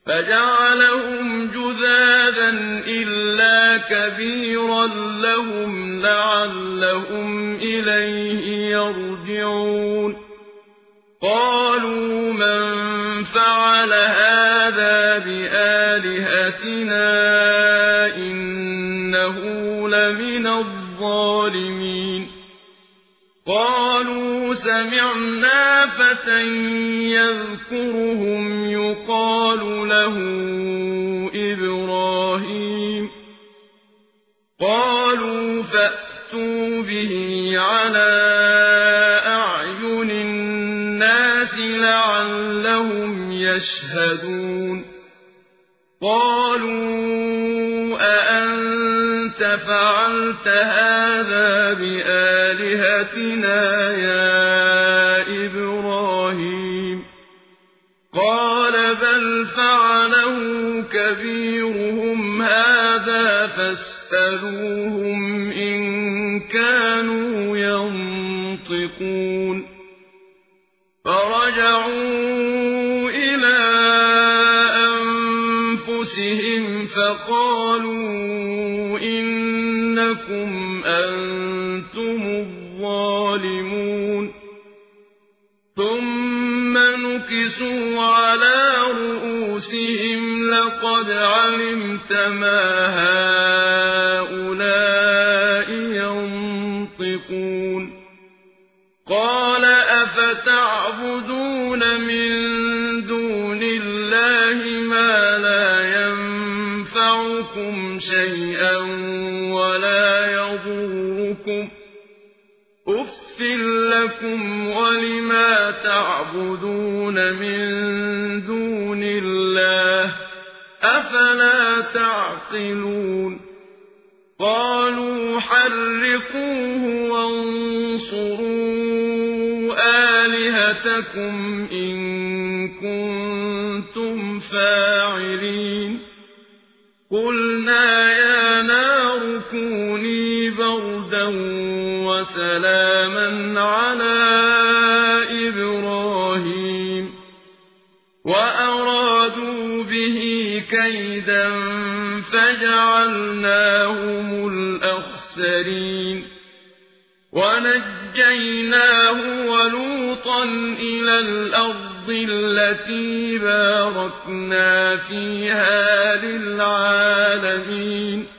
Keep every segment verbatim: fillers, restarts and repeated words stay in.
فجعلهم جذاذا إلا كبيرا لهم لعلهم إليه يرجعون قالوا من فعل هذا بآلهتنا إنه لمن الظالمين قالوا سمعنا فتى يذكرهم يقال له إبراهيم قالوا فأتوا به على أعين الناس لعلهم يشهدون قالوا أأنت فعلت هذا بآلهتنا يا إبراهيم قال بل فعله كبيرهم هذا فاسألوهم إن كانوا ينطقون فرجعوا إلى أنفسهم فقالوا إنكم أنتم الظالمون ثم نكسوا على رؤوسهم لقد علمت ما هؤلاء ينطقون قال أفتعبدون من دون الله ما لا ينفعكم شيئا ولا يضركم أف لكم ولما تعبدون من دون الله أفلا تعقلون قالوا حرقوه وانصروا آلهتكم إن كنتم فاعلين قلنا يا نار كوني بردا وسلاما على إبراهيم وأرادوا به كيدا فجعلناهم الأخسرين ونجيناه ولوطا إلى الأرض التي باركنا فيها للعالمين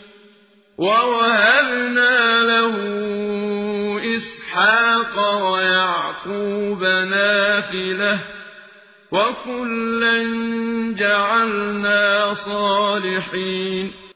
ووهبنا له إسحاق ويعقوب نافلة وكلا جعلنا صالحين